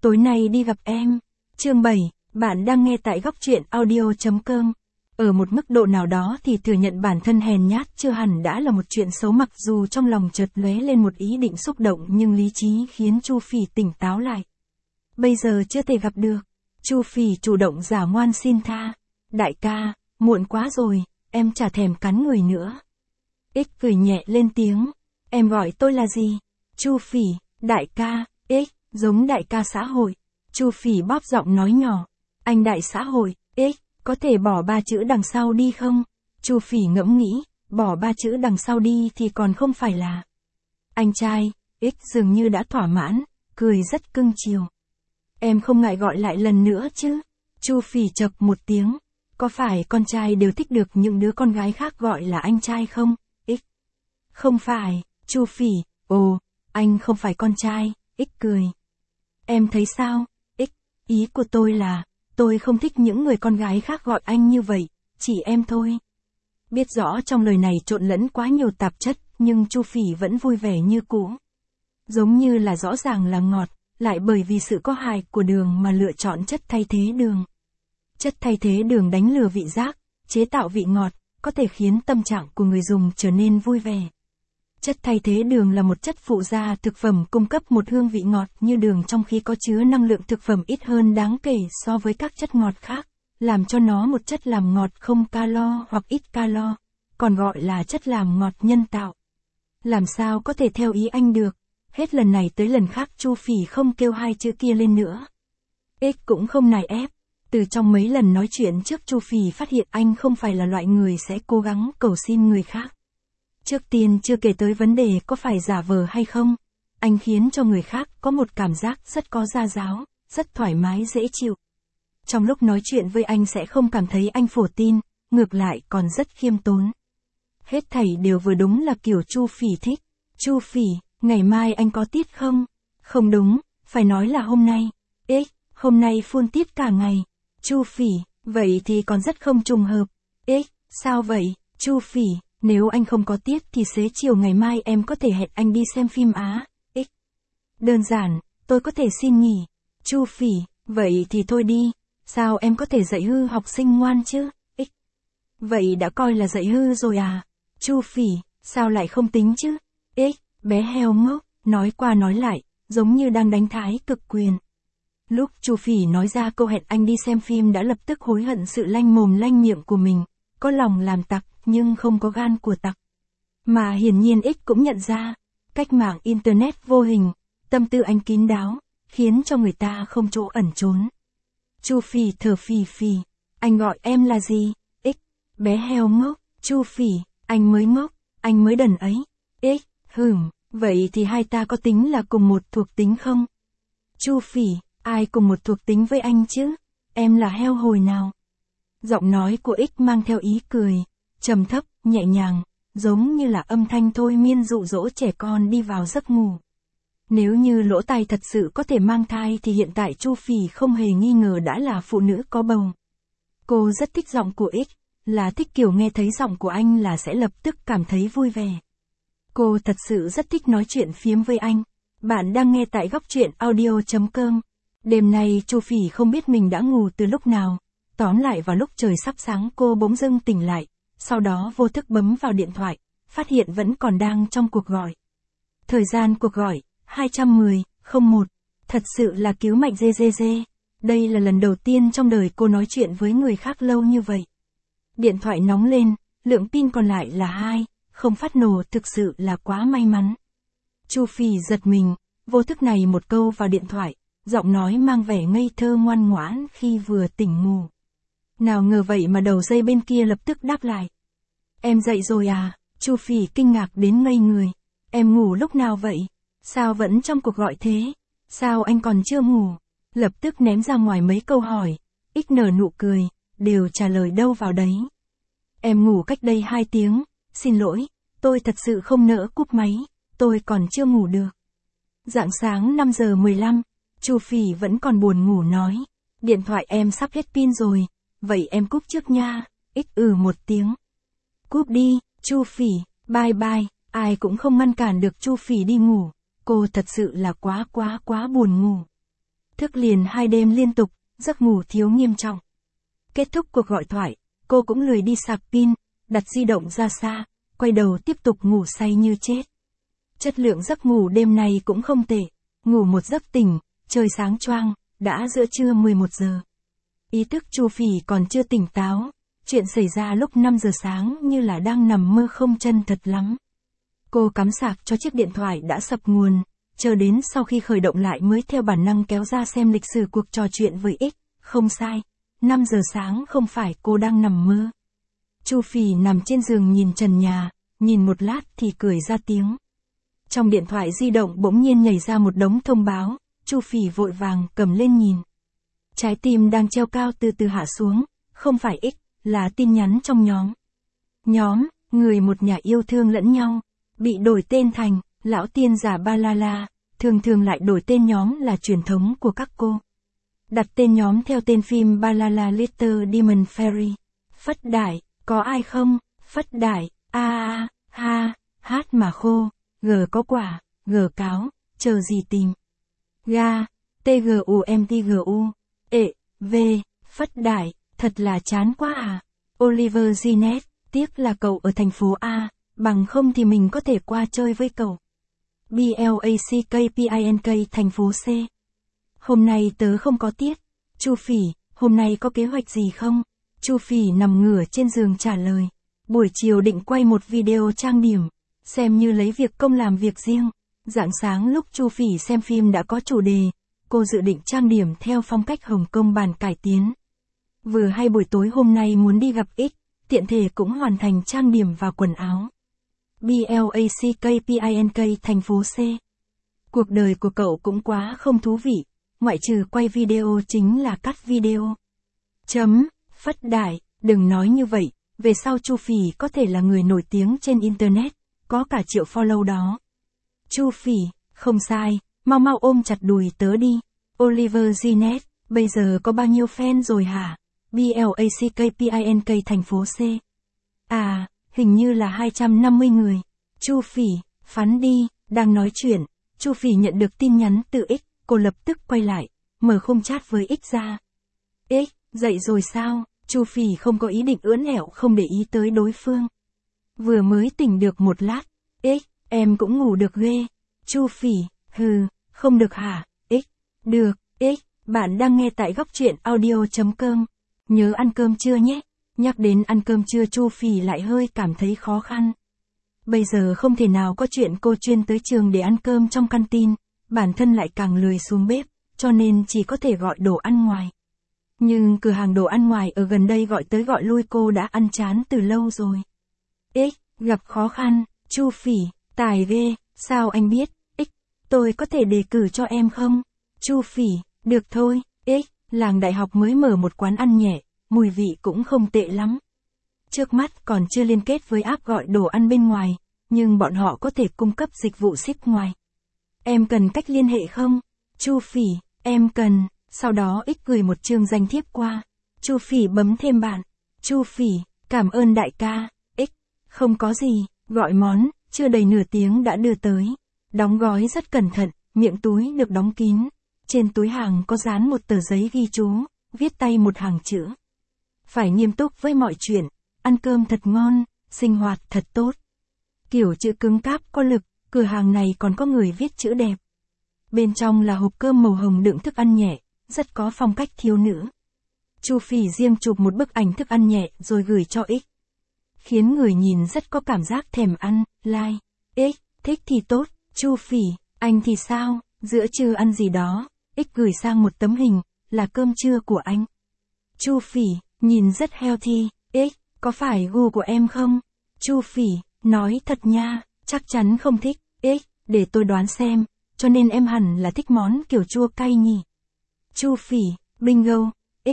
Tối nay đi gặp em. Chương 7, bạn đang nghe tại góc truyện audio.com. Ở một mức độ nào đó thì thừa nhận bản thân hèn nhát chưa hẳn đã là một chuyện xấu, mặc dù trong lòng chợt lóe lên một ý định xúc động, nhưng lý trí khiến Chu Phỉ tỉnh táo lại. Bây giờ chưa thể gặp được. Chu Phỉ chủ động giả ngoan xin tha. Đại ca, muộn quá rồi, em chả thèm cắn người nữa. X cười nhẹ lên tiếng. Em gọi tôi là gì? Chu Phỉ, đại ca. X, giống đại ca xã hội. Chu Phỉ bóp giọng nói nhỏ. Anh đại xã hội. X, có thể bỏ 3 chữ đằng sau đi không? Chu Phỉ ngẫm nghĩ, bỏ 3 chữ đằng sau đi thì còn không phải là anh trai. X dường như đã thỏa mãn, cười rất cưng chiều. Em không ngại gọi lại lần nữa chứ? Chu Phỉ chậc một tiếng. Có phải con trai đều thích được những đứa con gái khác gọi là anh trai không? X. Không phải. Chu Phỉ, ồ, anh không phải con trai. X cười. Em thấy sao? X, ý của tôi là, tôi không thích những người con gái khác gọi anh như vậy, chỉ em thôi. Biết rõ trong lời này trộn lẫn quá nhiều tạp chất, nhưng Chu Phỉ vẫn vui vẻ như cũ. Giống như là rõ ràng là ngọt, lại bởi vì sự có hại của đường mà lựa chọn chất thay thế đường. Chất thay thế đường đánh lừa vị giác, chế tạo vị ngọt, có thể khiến tâm trạng của người dùng trở nên vui vẻ. Chất thay thế đường là một chất phụ gia thực phẩm cung cấp một hương vị ngọt như đường, trong khi có chứa năng lượng thực phẩm ít hơn đáng kể so với các chất ngọt khác, làm cho nó một chất làm ngọt không calo hoặc ít calo, còn gọi là chất làm ngọt nhân tạo. Làm sao có thể theo ý anh được? Hết lần này tới lần khác Chu Phỉ không kêu 2 chữ kia lên nữa. X cũng không nài ép. Từ trong mấy lần nói chuyện trước, Chu Phỉ phát hiện anh không phải là loại người sẽ cố gắng cầu xin người khác. Trước tiên chưa kể tới vấn đề có phải giả vờ hay không, anh khiến cho người khác có một cảm giác rất có gia giáo, rất thoải mái dễ chịu. Trong lúc nói chuyện với anh sẽ không cảm thấy anh phổ tin, ngược lại còn rất khiêm tốn. Hết thảy đều vừa đúng là kiểu Chu Phỉ thích. Chu Phỉ, ngày mai anh có tiết không? Không đúng, phải nói là hôm nay. X, hôm nay phun tiết cả ngày. Chu Phỉ, vậy thì còn rất không trùng hợp. X, sao vậy? Chu Phỉ, nếu anh không có tiết thì xế chiều ngày mai em có thể hẹn anh đi xem phim Á. X, đơn giản, tôi có thể xin nghỉ. Chu Phỉ, vậy thì thôi đi, sao em có thể dạy hư học sinh ngoan chứ? X, vậy đã coi là dạy hư rồi à? Chu Phỉ, sao lại không tính chứ? X, bé heo ngốc, nói qua nói lại, giống như đang đánh thái cực quyền. Lúc Chu Phỉ nói ra câu hẹn anh đi xem phim đã lập tức hối hận sự lanh mồm lanh miệng của mình, có lòng làm tặc nhưng không có gan của tặc. Mà hiển nhiên X cũng nhận ra, cách mạng Internet vô hình, tâm tư anh kín đáo, khiến cho người ta không chỗ ẩn trốn. Chu Phỉ thở phì phì, anh gọi em là gì? X, bé heo ngốc. Chu Phỉ, anh mới ngốc, anh mới đần ấy. X, vậy thì hai ta có tính là cùng một thuộc tính không? Chu Phỉ, ai cùng một thuộc tính với anh chứ? Em là heo hồi nào? Giọng nói của X mang theo ý cười, trầm thấp, nhẹ nhàng, giống như là âm thanh thôi miên dụ dỗ trẻ con đi vào giấc ngủ. Nếu như lỗ tai thật sự có thể mang thai thì hiện tại Chu Phỉ không hề nghi ngờ đã là phụ nữ có bầu. Cô rất thích giọng của X, là thích kiểu nghe thấy giọng của anh là sẽ lập tức cảm thấy vui vẻ. Cô thật sự rất thích nói chuyện phiếm với anh. Bạn đang nghe tại góc truyện audio.com. Đêm nay Chu Phỉ không biết mình đã ngủ từ lúc nào. Tóm lại vào lúc trời sắp sáng cô bỗng dưng tỉnh lại, sau đó vô thức bấm vào điện thoại, phát hiện vẫn còn đang trong cuộc gọi. Thời gian cuộc gọi, 210-01. Thật sự là cứu mạch GGG. Đây là lần đầu tiên trong đời cô nói chuyện với người khác lâu như vậy. Điện thoại nóng lên, lượng pin còn lại là 2, không phát nổ, thực sự là quá may mắn. Chu Phỉ giật mình, vô thức này một câu vào điện thoại, giọng nói mang vẻ ngây thơ ngoan ngoãn khi vừa tỉnh ngủ. Nào ngờ vậy mà đầu dây bên kia lập tức đáp lại. Em dậy rồi à? Chu Phỉ kinh ngạc đến ngây người. Em ngủ lúc nào vậy? Sao vẫn trong cuộc gọi thế? Sao anh còn chưa ngủ? Lập tức ném ra ngoài mấy câu hỏi. X nở nụ cười, đều trả lời đâu vào đấy. Em ngủ cách đây 2 tiếng, xin lỗi, tôi thật sự không nỡ cúp máy, tôi còn chưa ngủ được. Rạng sáng 5 giờ 15, Chu Phỉ vẫn còn buồn ngủ nói. Điện thoại em sắp hết pin rồi, vậy em cúp trước nha. X một tiếng. Cúp đi, Chu Phỉ, bye bye. Ai cũng không ngăn cản được Chu Phỉ đi ngủ. Cô thật sự là quá buồn ngủ. Thức liền 2 đêm liên tục, giấc ngủ thiếu nghiêm trọng. Kết thúc cuộc gọi thoại, cô cũng lười đi sạc pin, đặt di động ra xa, quay đầu tiếp tục ngủ say như chết. Chất lượng giấc ngủ đêm nay cũng không tệ, ngủ một giấc tỉnh, trời sáng choang, đã giữa trưa 11 giờ. Ý thức Chu Phỉ còn chưa tỉnh táo, chuyện xảy ra lúc 5 giờ sáng như là đang nằm mơ không chân thật lắm. Cô cắm sạc cho chiếc điện thoại đã sập nguồn, chờ đến sau khi khởi động lại mới theo bản năng kéo ra xem lịch sử cuộc trò chuyện với X, không sai, 5 giờ sáng không phải cô đang nằm mơ. Chu Phỉ nằm trên giường nhìn trần nhà, nhìn một lát thì cười ra tiếng. Trong điện thoại di động bỗng nhiên nhảy ra một đống thông báo, Chu Phỉ vội vàng cầm lên nhìn. Trái tim đang treo cao từ từ hạ xuống, không phải X, là tin nhắn trong nhóm. Nhóm, người một nhà yêu thương lẫn nhau, bị đổi tên thành, lão tiên giả Ba La La, thường thường lại đổi tên nhóm là truyền thống của các cô. Đặt tên nhóm theo tên phim Ba La La Little Demon Fairy. Phất Đại, có ai không? Phất Đại, ha, hát mà khô, g có quả, g cáo, chờ gì tìm. Ga, tgumtgu, v, Phất Đại, thật là chán quá à. Oliver Ginet, tiếc là cậu ở thành phố A, bằng không thì mình có thể qua chơi với cậu. BLACKPINK thành phố C. Hôm nay tớ không có tiết. Chu Phỉ, hôm nay có kế hoạch gì không? Chu Phỉ nằm ngửa trên giường trả lời. Buổi chiều định quay một video trang điểm, xem như lấy việc công làm việc riêng. Rạng sáng lúc Chu Phỉ xem phim đã có chủ đề, cô dự định trang điểm theo phong cách Hồng Kông bản cải tiến. Vừa hay buổi tối hôm nay muốn đi gặp X, tiện thể cũng hoàn thành trang điểm và quần áo. BLACKPINK thành phố C. Cuộc đời của cậu cũng quá không thú vị, ngoại trừ quay video chính là cắt video. Phất Đại, đừng nói như vậy, về sau Chu Phỉ có thể là người nổi tiếng trên Internet, có cả triệu follow đó. Chu Phỉ, không sai, mau ôm chặt đùi tớ đi. Oliver Ginet, bây giờ có bao nhiêu fan rồi hả? BLACKPINK thành phố C. À, hình như là 250 người. Chu Phỉ, phắn đi, đang nói chuyện, Chu Phỉ nhận được tin nhắn từ X, cô lập tức quay lại, mở khung chat với X ra. X, dậy rồi sao? Chu Phỉ không có ý định ưỡn ẹo không để ý tới đối phương. Vừa mới tỉnh được một lát. X, em cũng ngủ được ghê. Chu Phỉ, không được hả? X, được. X, bạn đang nghe tại góc truyện audio.com. Nhớ ăn cơm trưa nhé. Nhắc đến ăn cơm trưa Chu Phỉ lại hơi cảm thấy khó khăn. Bây giờ không thể nào có chuyện cô chuyên tới trường để ăn cơm trong canteen, bản thân lại càng lười xuống bếp, cho nên chỉ có thể gọi đồ ăn ngoài. Nhưng cửa hàng đồ ăn ngoài ở gần đây gọi tới gọi lui cô đã ăn chán từ lâu rồi. X, gặp khó khăn, Chu Phỉ, tài ghê, sao anh biết? X, tôi có thể đề cử cho em không? Chu Phỉ, được thôi. X, làng đại học mới mở một quán ăn nhẹ, mùi vị cũng không tệ lắm. Trước mắt còn chưa liên kết với app gọi đồ ăn bên ngoài, nhưng bọn họ có thể cung cấp dịch vụ ship ngoài. Em cần cách liên hệ không? Chu Phỉ, em cần. Sau đó X gửi một chương danh thiếp qua. Chu Phỉ bấm thêm bạn. Chu Phỉ, cảm ơn đại ca. X, không có gì, gọi món, chưa đầy nửa tiếng đã đưa tới. Đóng gói rất cẩn thận, miệng túi được đóng kín. Trên túi hàng có dán một tờ giấy ghi chú, viết tay một hàng chữ. Phải nghiêm túc với mọi chuyện, ăn cơm thật ngon, sinh hoạt thật tốt. Kiểu chữ cứng cáp có lực, cửa hàng này còn có người viết chữ đẹp. Bên trong là hộp cơm màu hồng đựng thức ăn nhẹ, rất có phong cách thiếu nữ. Chu Phỉ riêng chụp một bức ảnh thức ăn nhẹ rồi gửi cho X. Khiến người nhìn rất có cảm giác thèm ăn, like. X, thích thì tốt, Chu Phỉ, anh thì sao, giữa trưa ăn gì đó. X gửi sang một tấm hình, là cơm trưa của anh. Chu Phỉ, nhìn rất healthy. X, có phải gu của em không? Chu Phỉ, nói thật nha, chắc chắn không thích. X, để tôi đoán xem, cho nên em hẳn là thích món kiểu chua cay nhỉ. Chu Phỉ, bingo. X,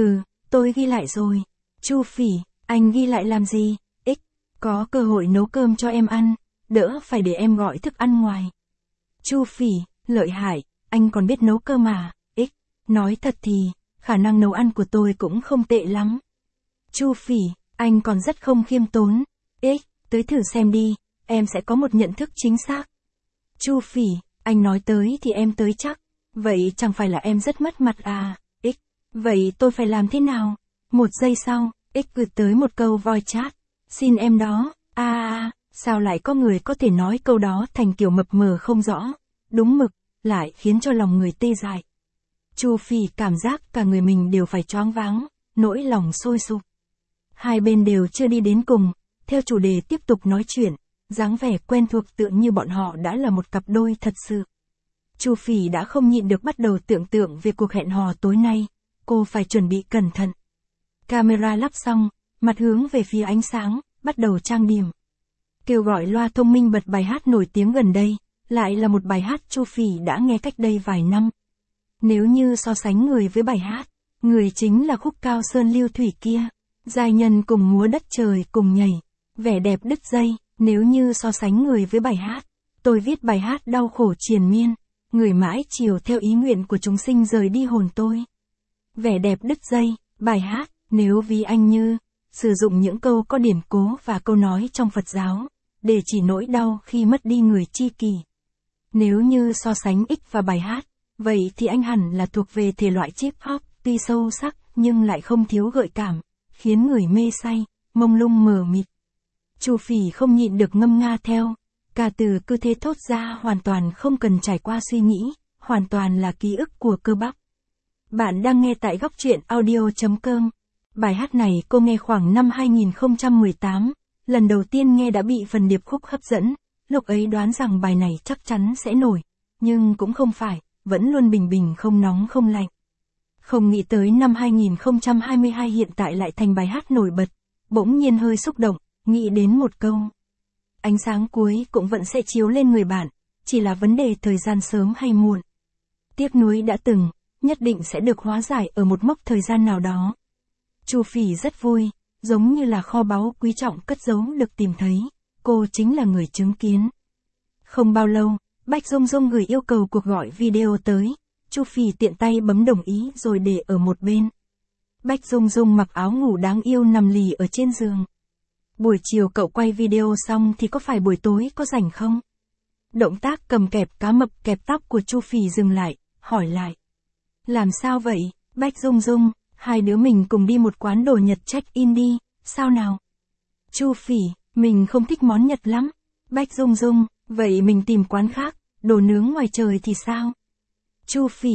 tôi ghi lại rồi. Chu Phỉ, anh ghi lại làm gì? X, có cơ hội nấu cơm cho em ăn, đỡ phải để em gọi thức ăn ngoài. Chu Phỉ, lợi hại, anh còn biết nấu cơm à? X, nói thật thì, khả năng nấu ăn của tôi cũng không tệ lắm. Chu Phỉ, anh còn rất không khiêm tốn. X, tới thử xem đi, em sẽ có một nhận thức chính xác. Chu Phỉ, anh nói tới thì em tới chắc. Vậy chẳng phải là em rất mất mặt à, X. Vậy tôi phải làm thế nào? 1 giây sau, X gửi tới một câu voice chat. Xin em đó, sao lại có người có thể nói câu đó thành kiểu mập mờ không rõ, đúng mực, lại khiến cho lòng người tê dại. Chu Phỉ cảm giác cả người mình đều phải choáng váng, nỗi lòng sôi sục. Hai bên đều chưa đi đến cùng, theo chủ đề tiếp tục nói chuyện, dáng vẻ quen thuộc tựa như bọn họ đã là một cặp đôi thật sự. Chu Phỉ đã không nhịn được bắt đầu tưởng tượng về cuộc hẹn hò tối nay, cô phải chuẩn bị cẩn thận. Camera lắp xong, mặt hướng về phía ánh sáng, bắt đầu trang điểm. Kêu gọi loa thông minh bật bài hát nổi tiếng gần đây, lại là một bài hát Chu Phỉ đã nghe cách đây vài năm. Nếu như so sánh người với bài hát, người chính là khúc Cao Sơn Lưu Thủy kia, giai nhân cùng múa đất trời cùng nhảy, vẻ đẹp đứt dây. Nếu như so sánh người với bài hát, tôi viết bài hát đau khổ triền miên, người mãi chiều theo ý nguyện của chúng sinh rời đi hồn tôi. Vẻ đẹp đứt dây, bài hát, nếu ví anh như, sử dụng những câu có điển cố và câu nói trong Phật giáo, để chỉ nỗi đau khi mất đi người tri kỷ. Nếu như so sánh X và bài hát, vậy thì anh hẳn là thuộc về thể loại chip hop, tuy sâu sắc nhưng lại không thiếu gợi cảm, khiến người mê say, mông lung mờ mịt. Chu Phỉ không nhịn được ngâm nga theo, cả từ cứ thế thốt ra hoàn toàn không cần trải qua suy nghĩ, hoàn toàn là ký ức của cơ bắp. Bạn đang nghe tại góc truyện audio.com. Bài hát này cô nghe khoảng năm 2018, lần đầu tiên nghe đã bị phần điệp khúc hấp dẫn, lúc ấy đoán rằng bài này chắc chắn sẽ nổi, nhưng cũng không phải, vẫn luôn bình bình không nóng không lạnh. Không nghĩ tới năm 2022 hiện tại lại thành bài hát nổi bật, bỗng nhiên hơi xúc động, nghĩ đến một câu. Ánh sáng cuối cũng vẫn sẽ chiếu lên người bạn, chỉ là vấn đề thời gian sớm hay muộn. Tiếc nuối đã từng, nhất định sẽ được hóa giải ở một mốc thời gian nào đó. Chu Phỉ rất vui, giống như là kho báu quý trọng cất giấu được tìm thấy, cô chính là người chứng kiến. Không bao lâu, Bách Dung Dung gửi yêu cầu cuộc gọi video tới, Chu Phỉ tiện tay bấm đồng ý rồi để ở một bên. Bách Dung Dung mặc áo ngủ đáng yêu nằm lì ở trên giường. Buổi chiều cậu quay video xong thì có phải buổi tối có rảnh không? Động tác cầm kẹp cá mập kẹp tóc của Chu Phỉ dừng lại, hỏi lại. Làm sao vậy, Bách Dung Dung, hai đứa mình cùng đi một quán đồ Nhật check-in đi, sao nào? Chu Phỉ, mình không thích món Nhật lắm. Bách Dung Dung, vậy mình tìm quán khác, đồ nướng ngoài trời thì sao? Chu Phỉ,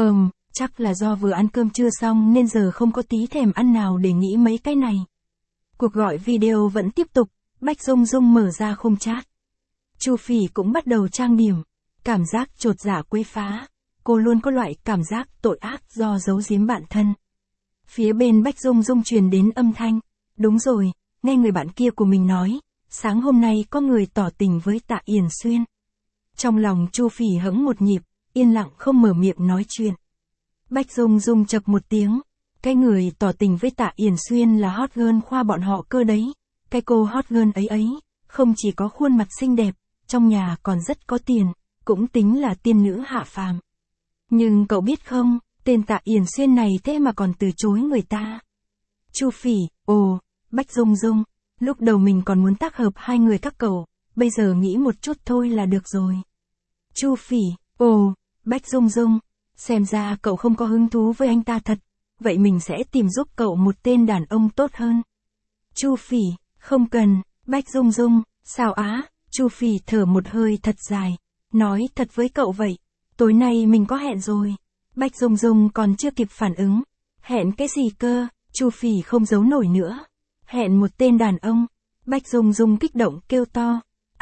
chắc là do vừa ăn cơm trưa xong nên giờ không có tí thèm ăn nào để nghĩ mấy cái này. Cuộc gọi video vẫn tiếp tục, Bách Dung Dung mở ra khung chat. Chu Phỉ cũng bắt đầu trang điểm, cảm giác chột dạ quấy phá, cô luôn có loại cảm giác tội ác do giấu giếm bản thân. Phía bên Bách Dung Dung truyền đến âm thanh, đúng rồi, nghe người bạn kia của mình nói, sáng hôm nay có người tỏ tình với Tạ Yển Xuyên. Trong lòng Chu Phỉ hững một nhịp, yên lặng không mở miệng nói chuyện. Bách Dung Dung chậc một tiếng, cái người tỏ tình với Tạ Yển Xuyên là hot girl khoa bọn họ cơ đấy. Cái cô hot girl ấy, không chỉ có khuôn mặt xinh đẹp, trong nhà còn rất có tiền, cũng tính là tiên nữ hạ phàm. Nhưng cậu biết không, tên Tạ Yển Xuyên này thế mà còn từ chối người ta. Chu Phỉ, Bách Dung Dung, lúc đầu mình còn muốn tác hợp hai người các cậu, bây giờ nghĩ một chút thôi là được rồi. Chu Phỉ, Bách Dung Dung, xem ra cậu không có hứng thú với anh ta thật, vậy mình sẽ tìm giúp cậu một tên đàn ông tốt hơn. Chu Phỉ, không cần, Bách Dung Dung, sao á? Chu Phỉ thở một hơi thật dài, nói thật với cậu vậy, tối nay mình có hẹn rồi. Bách Dung Dung còn chưa kịp phản ứng, hẹn cái gì cơ? Chu Phỉ không giấu nổi nữa, hẹn một tên đàn ông. Bách Dung Dung kích động kêu to,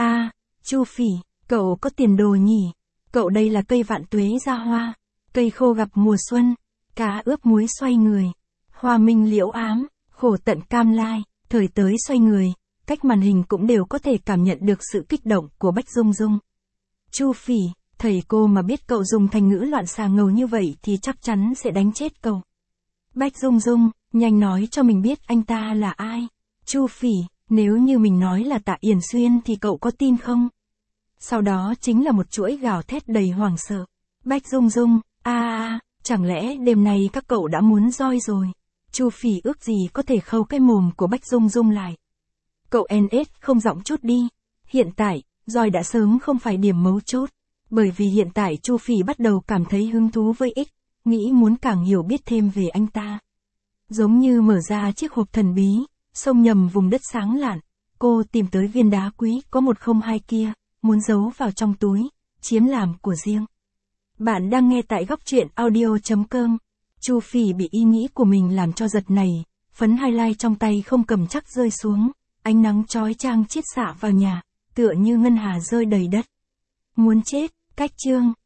Chu Phỉ, cậu có tiền đồ nhỉ? Cậu đây là cây vạn tuế ra hoa, cây khô gặp mùa xuân, cá ướp muối xoay người, hoa minh liễu ám, khổ tận cam lai, thời tới xoay người. Cách màn hình cũng đều có thể cảm nhận được sự kích động của Bách Dung Dung. Chu Phỉ, thầy cô mà biết cậu dùng thành ngữ loạn xà ngầu như vậy thì chắc chắn sẽ đánh chết cậu. Bách Dung Dung, nhanh nói cho mình biết anh ta là ai. Chu Phỉ, nếu như mình nói là Tạ Yển Xuyên thì cậu có tin không? Sau đó chính là một chuỗi gào thét đầy hoảng sợ. Bách Dung Dung, chẳng lẽ đêm nay các cậu đã muốn roi rồi? Chu Phỉ ước gì có thể khâu cái mồm của Bách Dung Dung lại. Cậu NS không giọng chút đi. Hiện tại, roi đã sớm không phải điểm mấu chốt. Bởi vì hiện tại Chu Phỉ bắt đầu cảm thấy hứng thú với X, nghĩ muốn càng hiểu biết thêm về anh ta. Giống như mở ra chiếc hộp thần bí, xông nhầm vùng đất sáng lạn, cô tìm tới viên đá quý có 102 kia, muốn giấu vào trong túi, chiếm làm của riêng. Bạn đang nghe tại góc truyện audio.com. Chu Phỉ bị ý nghĩ của mình làm cho giật nảy, phấn highlight trong tay không cầm chắc rơi xuống, ánh nắng chói chang chiết xạ vào nhà, tựa như ngân hà rơi đầy đất. Muốn chết, cách chương.